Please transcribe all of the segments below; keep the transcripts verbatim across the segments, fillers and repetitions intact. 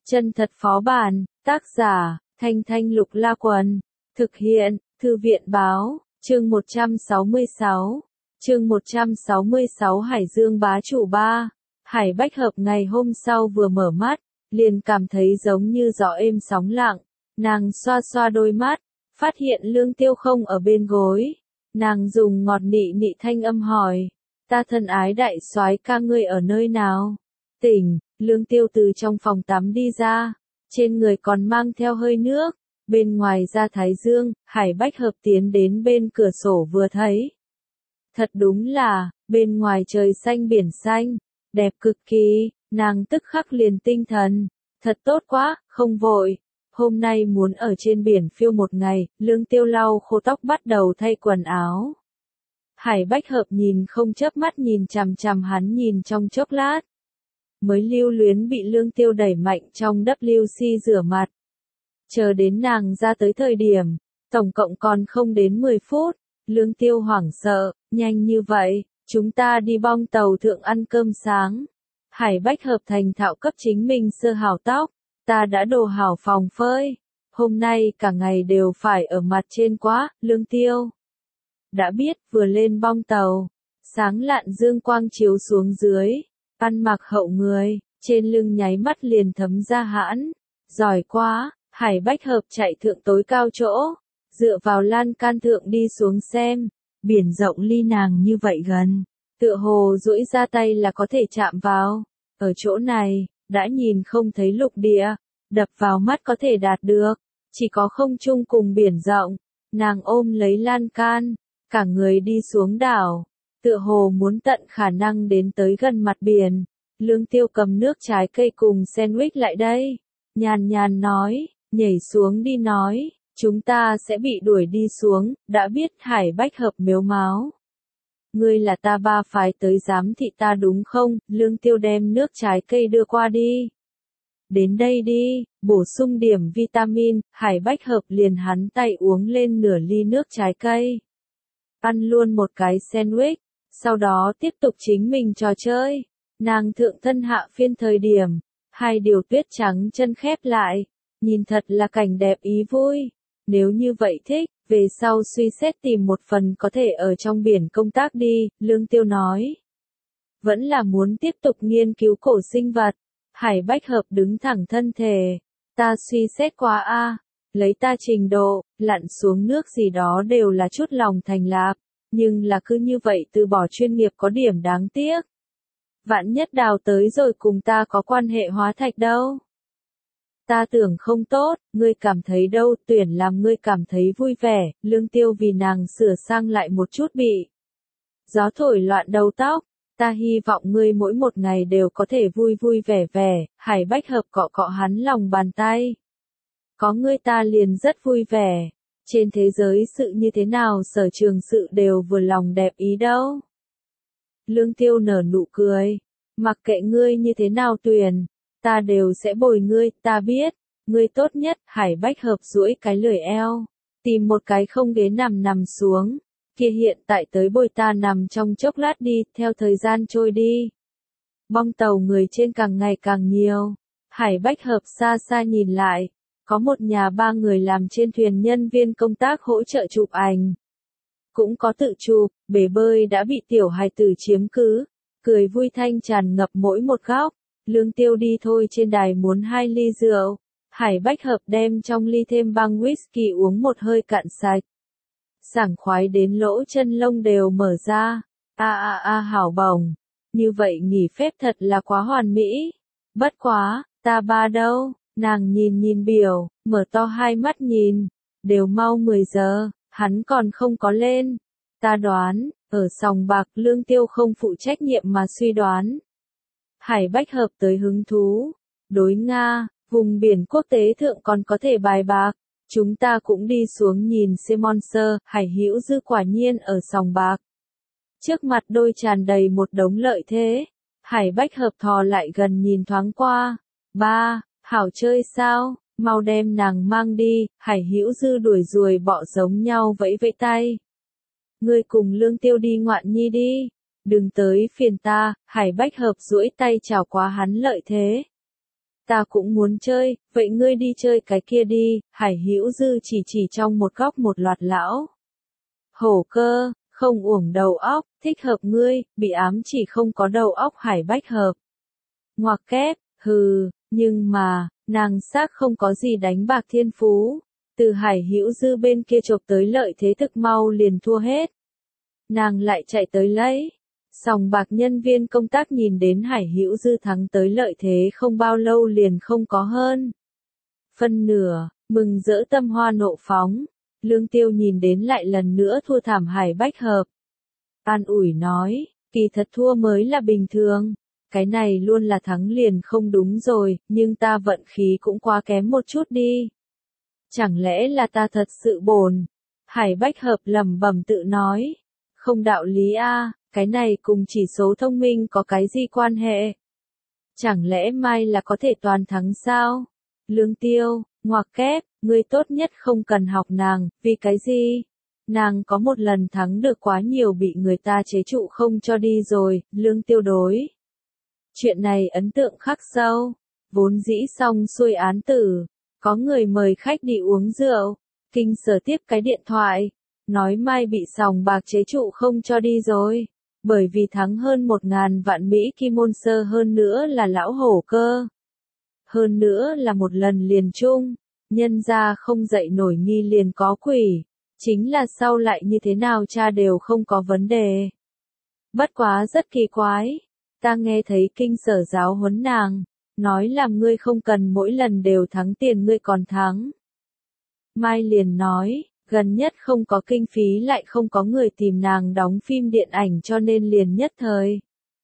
Chân thật phó bản, tác giả, Thanh Thanh Lục La Quần, thực hiện, Thư viện báo, chương một trăm sáu mươi sáu, chương một trăm sáu mươi sáu Hải Dương bá chủ ba, Hải Bách Hợp ngày hôm sau vừa mở mắt, liền cảm thấy giống như gió êm sóng lặng, nàng xoa xoa đôi mắt, phát hiện Lương Tiêu không ở bên gối, nàng dùng ngọt nị nị thanh âm hỏi, ta thân ái đại soái ca ngươi ở nơi nào? Tỉnh, Lương Tiêu từ trong phòng tắm đi ra, trên người còn mang theo hơi nước, bên ngoài ra thái dương, Hải Bách Hợp tiến đến bên cửa sổ vừa thấy. Thật đúng là, bên ngoài trời xanh biển xanh, đẹp cực kỳ, nàng tức khắc liền tinh thần, thật tốt quá, không vội. Hôm nay muốn ở trên biển phiêu một ngày, Lương Tiêu lau khô tóc bắt đầu thay quần áo. Hải Bách Hợp nhìn không chớp mắt nhìn chằm chằm hắn nhìn trong chốc lát. Mới lưu luyến bị Lương Tiêu đẩy mạnh trong vê xê rửa mặt. Chờ đến nàng ra tới thời điểm, tổng cộng còn không đến mười phút, Lương Tiêu hoảng sợ, nhanh như vậy, chúng ta đi bong tàu thượng ăn cơm sáng. Hải Bách Hợp thành thạo cấp chính mình sơ hào tóc, ta đã đồ hảo phòng phơi, hôm nay cả ngày đều phải ở mặt trên quá, Lương Tiêu. Đã biết vừa lên bong tàu, sáng lạn dương quang chiếu xuống dưới, ăn mặc hậu người, trên lưng nháy mắt liền thấm ra hãn, giỏi quá, Hải Bách Hợp chạy thượng tối cao chỗ, dựa vào lan can thượng đi xuống xem, biển rộng ly nàng như vậy gần, tựa hồ duỗi ra tay là có thể chạm vào, ở chỗ này, đã nhìn không thấy lục địa, đập vào mắt có thể đạt được, chỉ có không trung cùng biển rộng, nàng ôm lấy lan can, cả người đi xuống đảo, tựa hồ muốn tận khả năng đến tới gần mặt biển. Lương Tiêu cầm nước trái cây cùng sandwich lại đây, nhàn nhàn nói, nhảy xuống đi nói, chúng ta sẽ bị đuổi đi xuống, đã biết. Hải Bách Hợp mếu máo. Ngươi là ta ba phái tới giám thị ta đúng không? Lương Tiêu đem nước trái cây đưa qua đi. Đến đây đi, bổ sung điểm vitamin, Hải Bách Hợp liền hắn tay uống lên nửa ly nước trái cây. Ăn luôn một cái sandwich, sau đó tiếp tục chính mình trò chơi. Nàng thượng thân hạ phiên thời điểm, hai điều tuyết trắng chân khép lại, nhìn thật là cảnh đẹp ý vui. Nếu như vậy thích, về sau suy xét tìm một phần có thể ở trong biển công tác đi, Lương Tiêu nói. Vẫn là muốn tiếp tục nghiên cứu cổ sinh vật. Hải Bách Hợp đứng thẳng thân thể, ta suy xét quá a, lấy ta trình độ, lặn xuống nước gì đó đều là chút lòng thành lạc, nhưng là cứ như vậy từ bỏ chuyên nghiệp có điểm đáng tiếc. Vạn nhất đào tới rồi cùng ta có quan hệ hóa thạch đâu. Ta tưởng không tốt, ngươi cảm thấy đâu, tuyển làm ngươi cảm thấy vui vẻ, Lương Tiêu vì nàng sửa sang lại một chút bị. Gió thổi loạn đầu tóc, ta hy vọng ngươi mỗi một ngày đều có thể vui vui vẻ vẻ, Hải Bách Hợp cọ cọ hắn lòng bàn tay. Có ngươi ta liền rất vui vẻ, trên thế giới sự như thế nào sở trường sự đều vừa lòng đẹp ý đâu. Lương Tiêu nở nụ cười, mặc kệ ngươi như thế nào tuyển, ta đều sẽ bồi ngươi, ta biết, ngươi tốt nhất. Hải Bách Hợp duỗi cái lười eo, tìm một cái không ghế nằm nằm xuống, kia hiện tại tới bồi ta nằm trong chốc lát đi, theo thời gian trôi đi. Bong tàu người trên càng ngày càng nhiều, Hải Bách Hợp xa xa nhìn lại, có một nhà ba người làm trên thuyền nhân viên công tác hỗ trợ chụp ảnh. Cũng có tự chụp, bể bơi đã bị tiểu hài tử chiếm cứ, cười vui thanh tràn ngập mỗi một góc. Lương Tiêu đi thôi trên đài muốn hai ly rượu, Hải Bách Hợp đem trong ly thêm băng whisky uống một hơi cạn sạch. Sảng khoái đến lỗ chân lông đều mở ra, a a a hảo bổng, như vậy nghỉ phép thật là quá hoàn mỹ. Bất quá, ta ba đâu, nàng nhìn nhìn biểu, mở to hai mắt nhìn, đều mau mười giờ, hắn còn không có lên. Ta đoán, ở sòng bạc. Lương Tiêu không phụ trách nhiệm mà suy đoán. Hải Bách Hợp tới hứng thú, đối Nga, vùng biển quốc tế thượng còn có thể bài bạc, chúng ta cũng đi xuống nhìn xem monster. Hải Hữu Dư quả nhiên ở sòng bạc. Trước mặt đôi tràn đầy một đống lợi thế, Hải Bách Hợp thò lại gần nhìn thoáng qua, ba, hảo chơi sao, mau đem nàng mang đi. Hải Hữu Dư đuổi ruồi bọ giống nhau vẫy vẫy tay. Ngươi cùng Lương Tiêu đi ngoạn nhi đi. Đừng tới phiền ta. Hải Bách Hợp duỗi tay chào quá hắn lợi thế. Ta cũng muốn chơi, vậy ngươi đi chơi cái kia đi, Hải Hữu Dư chỉ chỉ trong một góc một loạt lão hổ cơ, không uổng đầu óc, thích hợp ngươi, bị ám chỉ không có đầu óc Hải Bách Hợp. Ngoặc kép, hừ, nhưng mà, nàng xác không có gì đánh bạc thiên phú, từ Hải Hữu Dư bên kia chộp tới lợi thế thực mau liền thua hết. Nàng lại chạy tới lấy. Sòng bạc nhân viên công tác nhìn đến Hải Hữu Dư thắng tới lợi thế không bao lâu liền không có hơn phân nửa, mừng rỡ tâm hoa nộ phóng. Lương Tiêu nhìn đến lại lần nữa thua thảm Hải Bách Hợp. An ủi nói, kỳ thật thua mới là bình thường, cái này luôn là thắng liền không đúng rồi, nhưng ta vận khí cũng quá kém một chút đi. Chẳng lẽ là ta thật sự bồn? Hải Bách Hợp lẩm bẩm tự nói, không đạo lý a. Cái này cùng chỉ số thông minh có cái gì quan hệ? Chẳng lẽ mai là có thể toàn thắng sao? Lương Tiêu, ngoặc kép, ngươi tốt nhất không cần học nàng, vì cái gì? Nàng có một lần thắng được quá nhiều bị người ta chế trụ không cho đi rồi, Lương Tiêu đối. Chuyện này ấn tượng khắc sâu, vốn dĩ xong xuôi án tử, có người mời khách đi uống rượu, kinh sở tiếp cái điện thoại, nói mai bị sòng bạc chế trụ không cho đi rồi. Bởi vì thắng hơn một ngàn vạn Mỹ Kim môn sơ hơn nữa là lão hổ cơ. Hơn nữa là một lần liền chung, nhân ra không dậy nổi nghi liền có quỷ, chính là sau lại như thế nào cha đều không có vấn đề. Bất quá rất kỳ quái, ta nghe thấy kinh sở giáo huấn nàng, nói làm ngươi không cần mỗi lần đều thắng tiền ngươi còn thắng. Mai liền nói, gần nhất không có kinh phí lại không có người tìm nàng đóng phim điện ảnh cho nên liền nhất thời.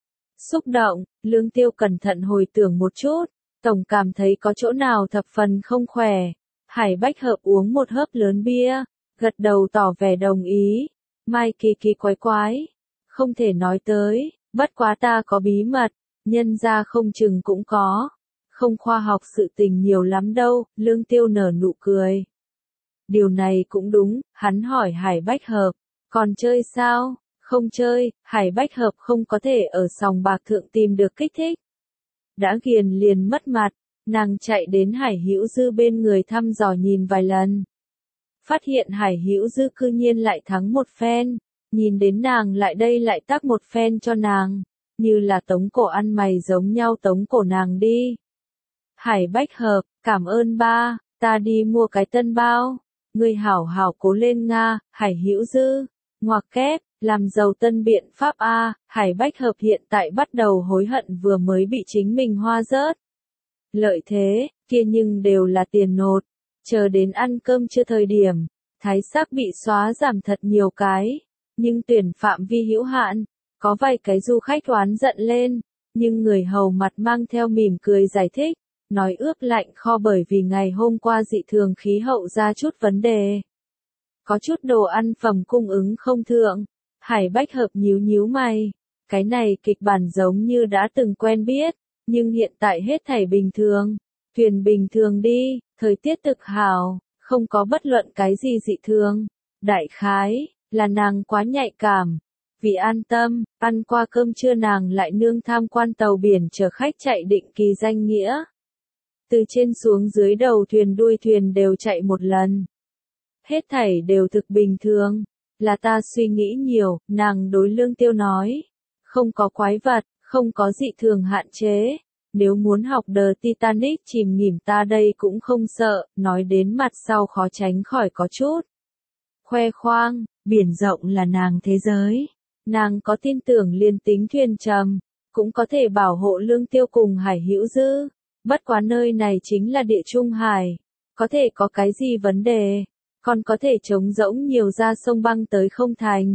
Xúc động, Lương Tiêu cẩn thận hồi tưởng một chút, tổng cảm thấy có chỗ nào thập phần không khỏe. Hải Bách Hợp uống một hớp lớn bia, gật đầu tỏ vẻ đồng ý. Mai kỳ kỳ quái quái, không thể nói tới, bất quá ta có bí mật, nhân ra không chừng cũng có. Không khoa học sự tình nhiều lắm đâu, Lương Tiêu nở nụ cười. Điều này cũng đúng, hắn hỏi Hải Bách Hợp, còn chơi sao? Không chơi, Hải Bách Hợp không có thể ở sòng bạc thượng tìm được kích thích. Đã ghiền liền mất mặt, nàng chạy đến Hải Hữu Dư bên người thăm dò nhìn vài lần. Phát hiện Hải Hữu Dư cư nhiên lại thắng một phen, nhìn đến nàng lại đây lại tác một phen cho nàng, như là tống cổ ăn mày giống nhau tống cổ nàng đi. Hải Bách Hợp, cảm ơn ba, ta đi mua cái tân bao. Ngươi hảo hảo cố lên Nga, Hải Hữu Dư, ngoặc kép, làm giàu tân biện pháp A, Hải Bách Hợp hiện tại bắt đầu hối hận vừa mới bị chính mình hoa rớt. Lợi thế, kia nhưng đều là tiền nột, chờ đến ăn cơm chưa thời điểm, thái sắc bị xóa giảm thật nhiều cái, nhưng tuyển phạm vi hữu hạn, có vài cái du khách oán giận lên, nhưng người hầu mặt mang theo mỉm cười giải thích. Nói ướp lạnh kho bởi vì ngày hôm qua dị thường khí hậu ra chút vấn đề. Có chút đồ ăn phẩm cung ứng không thượng. Hải Bách Hợp nhíu nhíu mày. Cái này kịch bản giống như đã từng quen biết, nhưng hiện tại hết thảy bình thường. Thuyền bình thường đi, thời tiết thực hảo, không có bất luận cái gì dị thường. Đại khái, là nàng quá nhạy cảm. Vì an tâm, ăn qua cơm trưa nàng lại nương tham quan tàu biển chở khách chạy định kỳ danh nghĩa. Từ trên xuống dưới đầu thuyền đuôi thuyền đều chạy một lần. Hết thảy đều thực bình thường. Là ta suy nghĩ nhiều, nàng đối Lương Tiêu nói. Không có quái vật, không có dị thường hạn chế. Nếu muốn học The Titanic chìm nghỉm ta đây cũng không sợ, nói đến mặt sau khó tránh khỏi có chút. Khoe khoang, biển rộng là nàng thế giới. Nàng có tin tưởng liên tính thuyền trầm, cũng có thể bảo hộ Lương Tiêu cùng Hải Hữu Dư. Bất quá nơi này chính là địa trung hải, có thể có cái gì vấn đề, còn có thể trống rỗng nhiều ra sông băng tới không thành.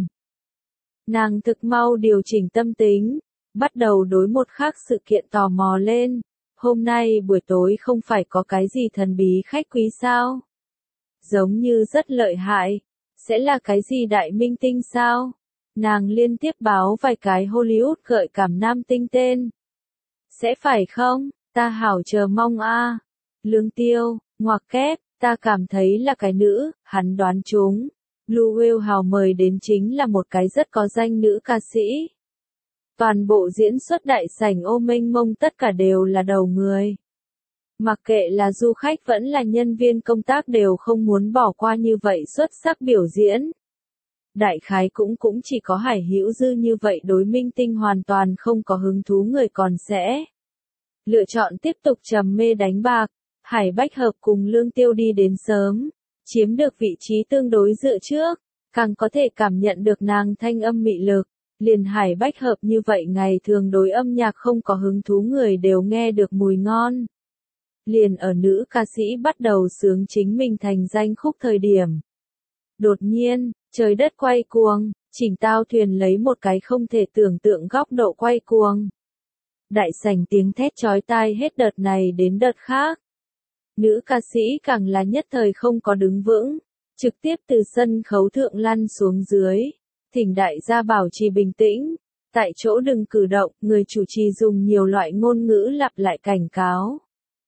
Nàng thực mau điều chỉnh tâm tính, bắt đầu đối một khác sự kiện tò mò lên. Hôm nay buổi tối không phải có cái gì thần bí khách quý sao? Giống như rất lợi hại, sẽ là cái gì đại minh tinh sao? Nàng liên tiếp báo vài cái Hollywood gợi cảm nam tinh tên. Sẽ phải không? Ta hảo chờ mong a. Lương Tiêu, ngoặc kép, ta cảm thấy là cái nữ, hắn đoán chúng. Blue Whale hào mời đến chính là một cái rất có danh nữ ca sĩ. Toàn bộ diễn xuất đại sảnh ô mênh mông tất cả đều là đầu người. Mặc kệ là du khách vẫn là nhân viên công tác đều không muốn bỏ qua như vậy xuất sắc biểu diễn. Đại khái cũng cũng chỉ có Hải Hữu Dư như vậy đối minh tinh hoàn toàn không có hứng thú người còn sẽ lựa chọn tiếp tục trầm mê đánh bạc. Hải Bách Hợp cùng Lương Tiêu đi đến sớm, chiếm được vị trí tương đối dựa trước, càng có thể cảm nhận được nàng thanh âm mị lực. Liền Hải Bách Hợp như vậy ngày thường đối âm nhạc không có hứng thú người đều nghe được mùi ngon. Liền ở nữ ca sĩ bắt đầu sướng chính mình thành danh khúc thời điểm. Đột nhiên, trời đất quay cuồng, chỉnh tao thuyền lấy một cái không thể tưởng tượng góc độ quay cuồng. Đại sảnh tiếng thét chói tai hết đợt này đến đợt khác. Nữ ca sĩ càng là nhất thời không có đứng vững, trực tiếp từ sân khấu thượng lăn xuống dưới. Thỉnh đại gia bảo trì bình tĩnh, tại chỗ đừng cử động, người chủ trì dùng nhiều loại ngôn ngữ lặp lại cảnh cáo.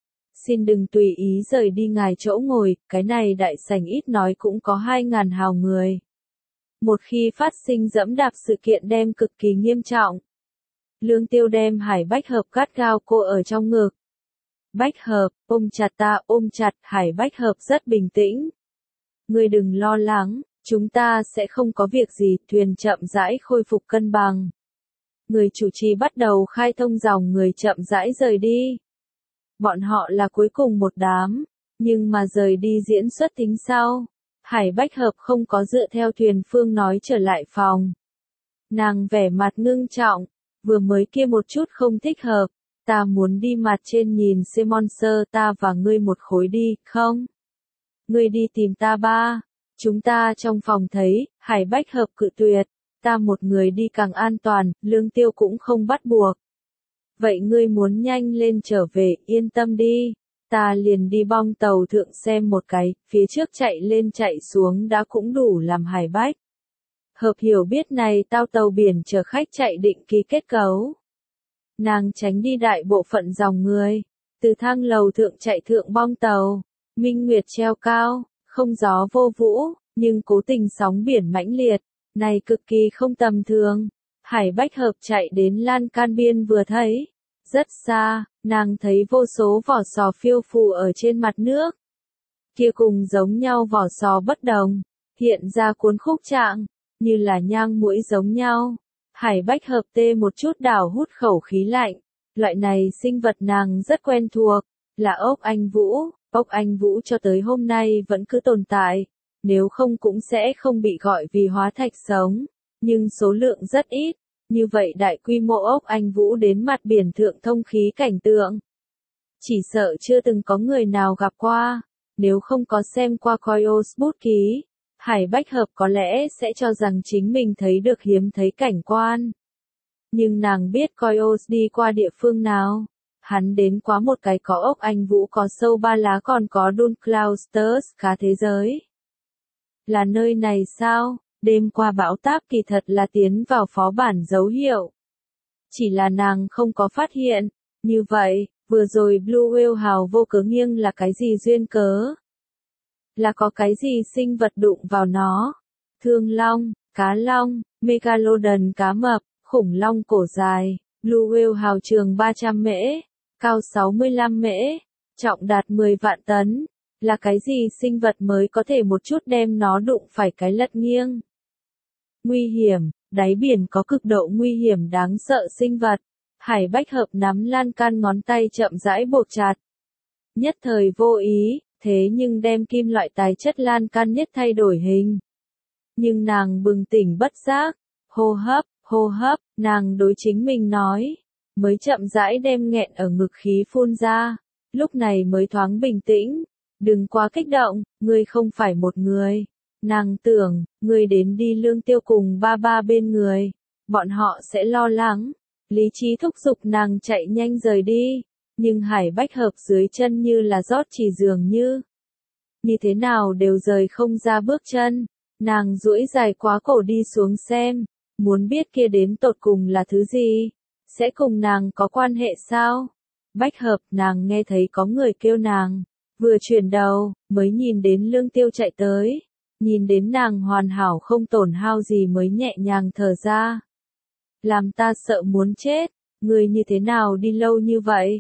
Xin đừng tùy ý rời đi ngài chỗ ngồi, cái này đại sảnh ít nói cũng có hai ngàn hào người. Một khi phát sinh dẫm đạp sự kiện đem cực kỳ nghiêm trọng. Lương Tiêu đem Hải Bách Hợp gắt gao cô ở trong ngực. Bách Hợp, ôm chặt ta, ôm chặt, Hải Bách Hợp rất bình tĩnh. Ngươi đừng lo lắng, chúng ta sẽ không có việc gì, thuyền chậm rãi khôi phục cân bằng. Người chủ trì bắt đầu khai thông dòng người chậm rãi rời đi. Bọn họ là cuối cùng một đám, nhưng mà rời đi diễn xuất tính sau. Hải Bách Hợp không có dựa theo thuyền phương nói trở lại phòng. Nàng vẻ mặt ngưng trọng, vừa mới kia một chút không thích hợp, ta muốn đi mặt trên nhìn xem monster ta và ngươi một khối đi, không? Ngươi đi tìm ta ba, chúng ta trong phòng thấy, Hải Bách Hợp cự tuyệt, ta một người đi càng an toàn, Lương Tiêu cũng không bắt buộc. Vậy ngươi muốn nhanh lên trở về, yên tâm đi, ta liền đi bong tàu thượng xem một cái, phía trước chạy lên chạy xuống đã cũng đủ làm Hải Bách Hợp hiểu biết này tao tàu biển chở khách chạy định kỳ kết cấu. Nàng tránh đi đại bộ phận dòng người, từ thang lầu thượng chạy thượng bong tàu, minh nguyệt treo cao, không gió vô vũ, nhưng cố tình sóng biển mãnh liệt, này cực kỳ không tầm thường. Hải Bách Hợp chạy đến lan can biên vừa thấy, rất xa, nàng thấy vô số vỏ sò phiêu phù ở trên mặt nước. Kia cùng giống nhau vỏ sò bất đồng, hiện ra cuốn khúc trạng, như là nhang muỗi giống nhau. Hải Bách Hợp tê một chút đảo hút khẩu khí lạnh, loại này sinh vật nàng rất quen thuộc, là ốc anh vũ, ốc anh vũ cho tới hôm nay vẫn cứ tồn tại, nếu không cũng sẽ không bị gọi vì hóa thạch sống, nhưng số lượng rất ít, như vậy đại quy mô ốc anh vũ đến mặt biển thượng thông khí cảnh tượng. Chỉ sợ chưa từng có người nào gặp qua, nếu không có xem qua Coyos bút ký. Hải Bách Hợp có lẽ sẽ cho rằng chính mình thấy được hiếm thấy cảnh quan. Nhưng nàng biết Coyos đi qua địa phương nào. Hắn đến quá một cái có ốc anh vũ có sâu ba lá còn có Dunkleusters khá thế giới. Là nơi này sao? Đêm qua bão táp kỳ thật là tiến vào phó bản dấu hiệu. Chỉ là nàng không có phát hiện. Như vậy, vừa rồi Blue Whale hào vô cớ nghiêng là cái gì duyên cớ? Là có cái gì sinh vật đụng vào nó? Thương long, cá long, Megalodon cá mập, khủng long cổ dài, Blue Whale hào trường ba trăm mễ, cao sáu mươi lăm mễ, trọng đạt mười vạn tấn. Là cái gì sinh vật mới có thể một chút đem nó đụng phải cái lật nghiêng? Nguy hiểm, đáy biển có cực độ nguy hiểm đáng sợ sinh vật. Hải Bách Hợp nắm lan can ngón tay chậm rãi buộc chặt. Nhất thời vô ý, thế nhưng đem kim loại tài chất lan can nhất thay đổi hình. Nhưng nàng bừng tỉnh bất giác, hô hấp, hô hấp, nàng đối chính mình nói, mới chậm rãi đem nghẹn ở ngực khí phun ra, lúc này mới thoáng bình tĩnh, đừng quá kích động, ngươi không phải một người. Nàng tưởng, ngươi đến đi Lương Tiêu cùng ba ba bên người, bọn họ sẽ lo lắng. Lý trí thúc giục nàng chạy nhanh rời đi, nhưng Hải Bách Hợp dưới chân như là rót chỉ dường như. Như thế nào đều rời không ra bước chân, nàng duỗi dài quá cổ đi xuống xem, muốn biết kia đến tột cùng là thứ gì, sẽ cùng nàng có quan hệ sao? Bách Hợp nàng nghe thấy có người kêu nàng, vừa chuyển đầu, mới nhìn đến Lương Tiêu chạy tới, nhìn đến nàng hoàn hảo không tổn hao gì mới nhẹ nhàng thở ra. Làm ta sợ muốn chết, người như thế nào đi lâu như vậy?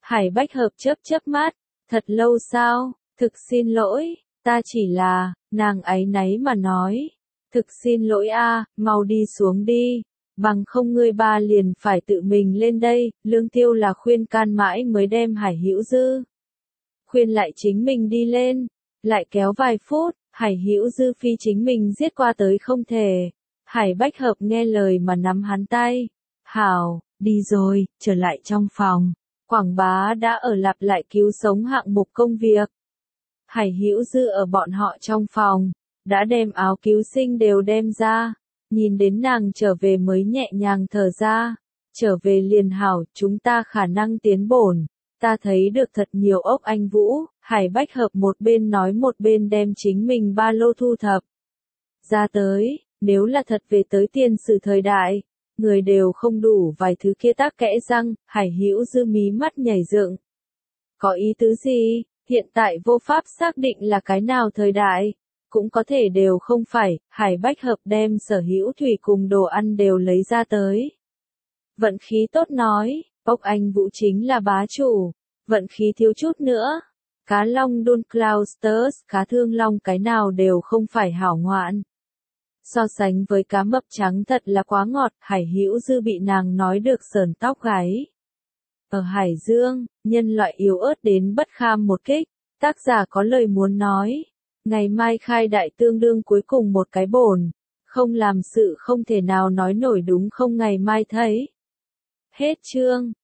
Hải Bách Hợp chớp chớp mắt, thật lâu sao, thực xin lỗi, ta chỉ là, nàng áy náy mà nói. Thực xin lỗi a, mau đi xuống đi, bằng không ngươi ba liền phải tự mình lên đây. Lương Tiêu là khuyên can mãi mới đem Hải Hữu Dư khuyên lại chính mình đi lên, lại kéo vài phút, Hải Hữu Dư phi chính mình giết qua tới không thể. Hải Bách Hợp nghe lời mà nắm hắn tay, hảo, đi rồi, trở lại trong phòng. Quảng Bá đã ở lặp lại cứu sống hạng mục công việc. Hải Hữu Dư ở bọn họ trong phòng, đã đem áo cứu sinh đều đem ra, nhìn đến nàng trở về mới nhẹ nhàng thở ra, trở về liền hảo, chúng ta khả năng tiến bổn, ta thấy được thật nhiều ốc anh vũ. Hải Bách Hợp một bên nói một bên đem chính mình ba lô thu thập ra tới, nếu là thật về tới tiền sử thời đại, người đều không đủ vài thứ kia tác kẽ răng. Hải Hữu Dư mí mắt nhảy dựng. Có ý tứ gì? Hiện tại vô pháp xác định là cái nào thời đại, cũng có thể đều không phải. Hải Bách Hợp đem sở hữu thủy cùng đồ ăn đều lấy ra tới. Vận khí tốt nói, ốc anh vũ chính là bá chủ, vận khí thiếu chút nữa. Cá long đôn Clausters, cá thương long cái nào đều không phải hảo ngoạn. So sánh với cá mập trắng thật là quá ngọt. Hải Hữu Dư bị nàng nói được sởn tóc gáy. Ở Hải Dương, nhân loại yếu ớt đến bất kham một kích. Tác giả có lời muốn nói. Ngày mai khai đại tương đương cuối cùng một cái bổn. Không làm sự không thể nào nói nổi đúng không, ngày mai thấy. Hết chương.